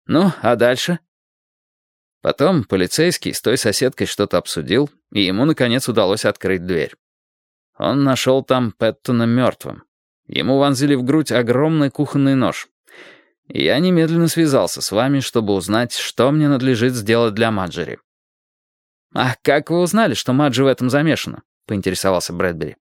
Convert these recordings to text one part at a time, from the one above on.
Ну, а дальше? Потом полицейский с той соседкой что-то обсудил, и ему, наконец, удалось открыть дверь. Он нашел там Пэттона мертвым. Ему вонзили в грудь огромный кухонный нож. И я немедленно связался с вами, чтобы узнать, что мне надлежит сделать для Маджери. «А как вы узнали, что Маджи в этом замешана?» — поинтересовался Брэдбери.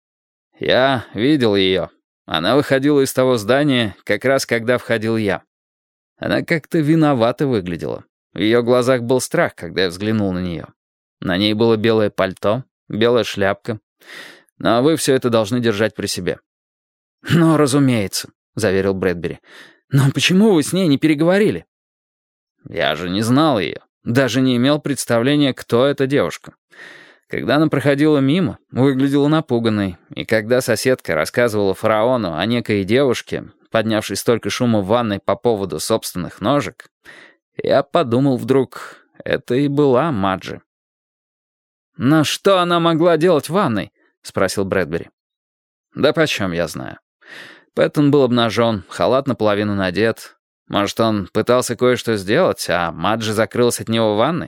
«Я видел ее. Она выходила из того здания, как раз когда входил я. Она как-то виновато выглядела. В ее глазах был страх, когда я взглянул на нее. На ней было белое пальто, белая шляпка. Но вы все это должны держать при себе». «Ну, разумеется», — заверил Брэдбери. «Но почему вы с ней не переговорили?» «Я же не знал ее. Даже не имел представления, кто эта девушка. Когда она проходила мимо, выглядела напуганной, и когда соседка рассказывала фараону о некой девушке, поднявшей столько шума в ванной по поводу собственных ножек, я подумал вдруг, это и была Маджи». «Но что она могла делать в ванной?» — спросил Брэдбери. «Да почем я знаю. Пэттон был обнажен, халат наполовину надет. Может, он пытался кое-что сделать, а Маджи закрылась от него в ванной?»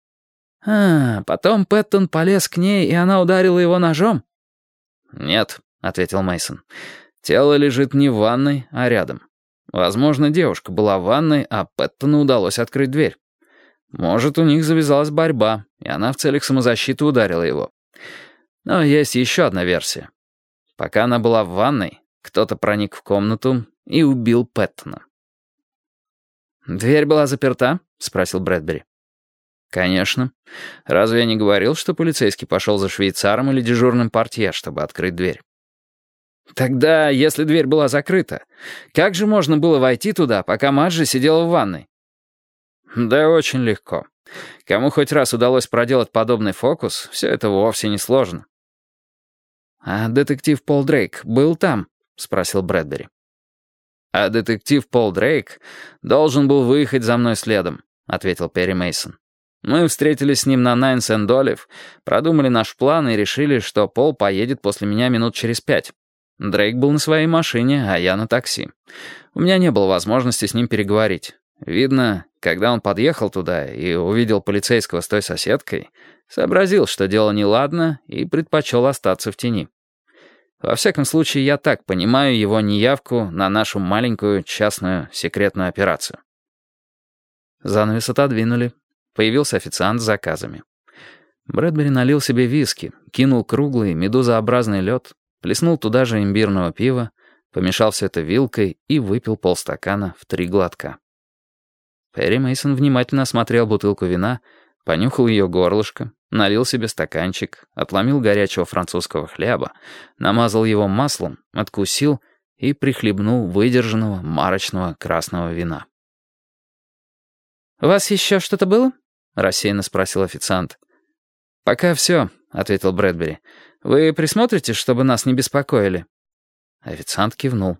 «А, потом Пэттон полез к ней, и она ударила его ножом?» «Нет», — ответил Мейсон. «Тело лежит не в ванной, а рядом. Возможно, девушка была в ванной, а Пэттону удалось открыть дверь. Может, у них завязалась борьба, и она в целях самозащиты ударила его. Но есть еще одна версия. Пока она была в ванной, кто-то проник в комнату и убил Пэттона». «Дверь была заперта?» — спросил Брэдбери. «Конечно. Разве я не говорил, что полицейский пошел за швейцаром или дежурным портье, чтобы открыть дверь?» «Тогда, если дверь была закрыта, как же можно было войти туда, пока Маджи сидела в ванной?» «Да очень легко. Кому хоть раз удалось проделать подобный фокус, все это вовсе не сложно». «А детектив Пол Дрейк был там?» — спросил Брэдбери. «А детектив Пол Дрейк должен был выехать за мной следом», — ответил Перри Мейсон. «Мы встретились с ним на Найнс-энд-Олив, продумали наш план и решили, что Пол поедет после меня минут через 5. Дрейк был на своей машине, а я на такси. У меня не было возможности с ним переговорить. Видно, когда он подъехал туда и увидел полицейского с той соседкой, сообразил, что дело неладно, и предпочел остаться в тени. Во всяком случае, я так понимаю его неявку на нашу маленькую частную секретную операцию». Занавес отодвинули. Появился официант с заказами. Брэдбери налил себе виски, кинул круглый медузообразный лед, плеснул туда же имбирного пива, помешал все это вилкой и выпил полстакана в 3 глотка. Перри Мейсон внимательно осмотрел бутылку вина, понюхал ее горлышко, налил себе стаканчик, отломил горячего французского хлеба, намазал его маслом, откусил и прихлебнул выдержанного марочного красного вина. «У вас еще что-то было?» — рассеянно спросил официант. «Пока все», — ответил Брэдбери. «Вы присмотрите, чтобы нас не беспокоили?» Официант кивнул.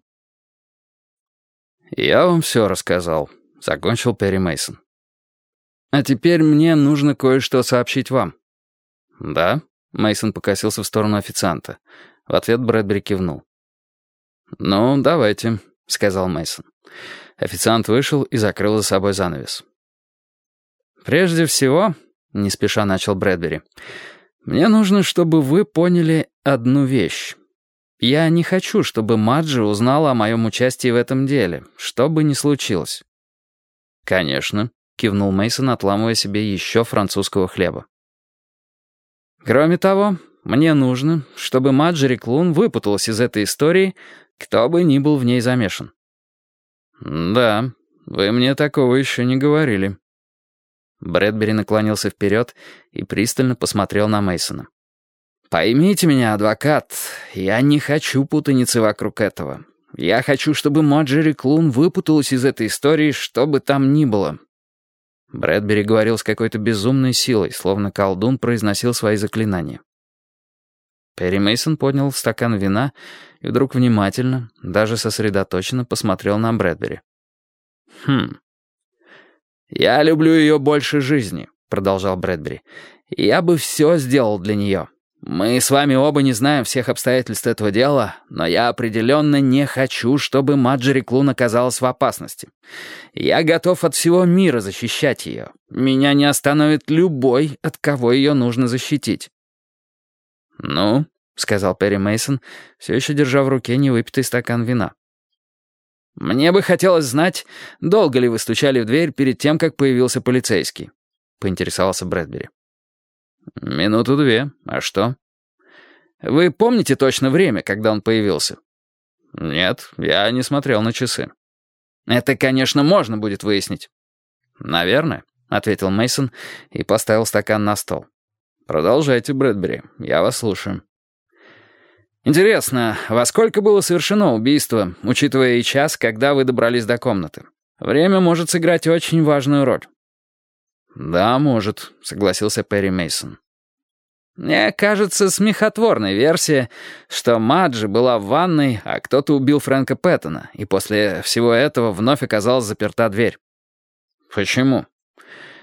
«Я вам все рассказал», — закончил Перри Мейсон. «А теперь мне нужно кое-что сообщить вам». «Да?» — Мейсон покосился в сторону официанта. В ответ Брэдбери кивнул. «Ну, давайте», — сказал Мейсон. Официант вышел и закрыл за собой занавес. «Прежде всего», — не спеша начал Брэдбери, «мне нужно, чтобы вы поняли одну вещь. Я не хочу, чтобы Маджи узнала о моем участии в этом деле, что бы ни случилось». «Конечно», — кивнул Мейсон, отламывая себе еще французского хлеба. «Кроме того, мне нужно, чтобы Маджери Клун выпуталась из этой истории, кто бы ни был в ней замешан». «Да, вы мне такого еще не говорили». Брэдбери наклонился вперед и пристально посмотрел на Мейсона. «Поймите меня, адвокат, я не хочу путаницы вокруг этого. Я хочу, чтобы Маджери Клун выпуталась из этой истории, что бы там ни было». Брэдбери говорил с какой-то безумной силой, словно колдун произносил свои заклинания. Перри Мейсон поднял стакан вина и вдруг внимательно, даже сосредоточенно посмотрел на Брэдбери. «Я люблю ее больше жизни», — продолжал Брэдбери. «Я бы все сделал для нее. Мы с вами оба не знаем всех обстоятельств этого дела, но я определенно не хочу, чтобы Марджери Клун оказалась в опасности. Я готов от всего мира защищать ее. Меня не остановит любой, от кого ее нужно защитить». «Ну», — сказал Перри Мейсон, все еще держа в руке невыпитый стакан вина. «Мне бы хотелось знать, долго ли вы стучали в дверь перед тем, как появился полицейский?» — поинтересовался Брэдбери. «2 минуты. А что?» «Вы помните точно время, когда он появился?» «Нет, я не смотрел на часы». «Это, конечно, можно будет выяснить». «Наверное», — ответил Мейсон и поставил стакан на стол. «Продолжайте, Брэдбери, я вас слушаю». «Интересно, во сколько было совершено убийство, учитывая и час, когда вы добрались до комнаты? Время может сыграть очень важную роль». «Да, может», — согласился Перри Мейсон. «Мне кажется, смехотворной версия, что Маджи была в ванной, а кто-то убил Фрэнка Пэттона, и после всего этого вновь оказалась заперта дверь». «Почему?»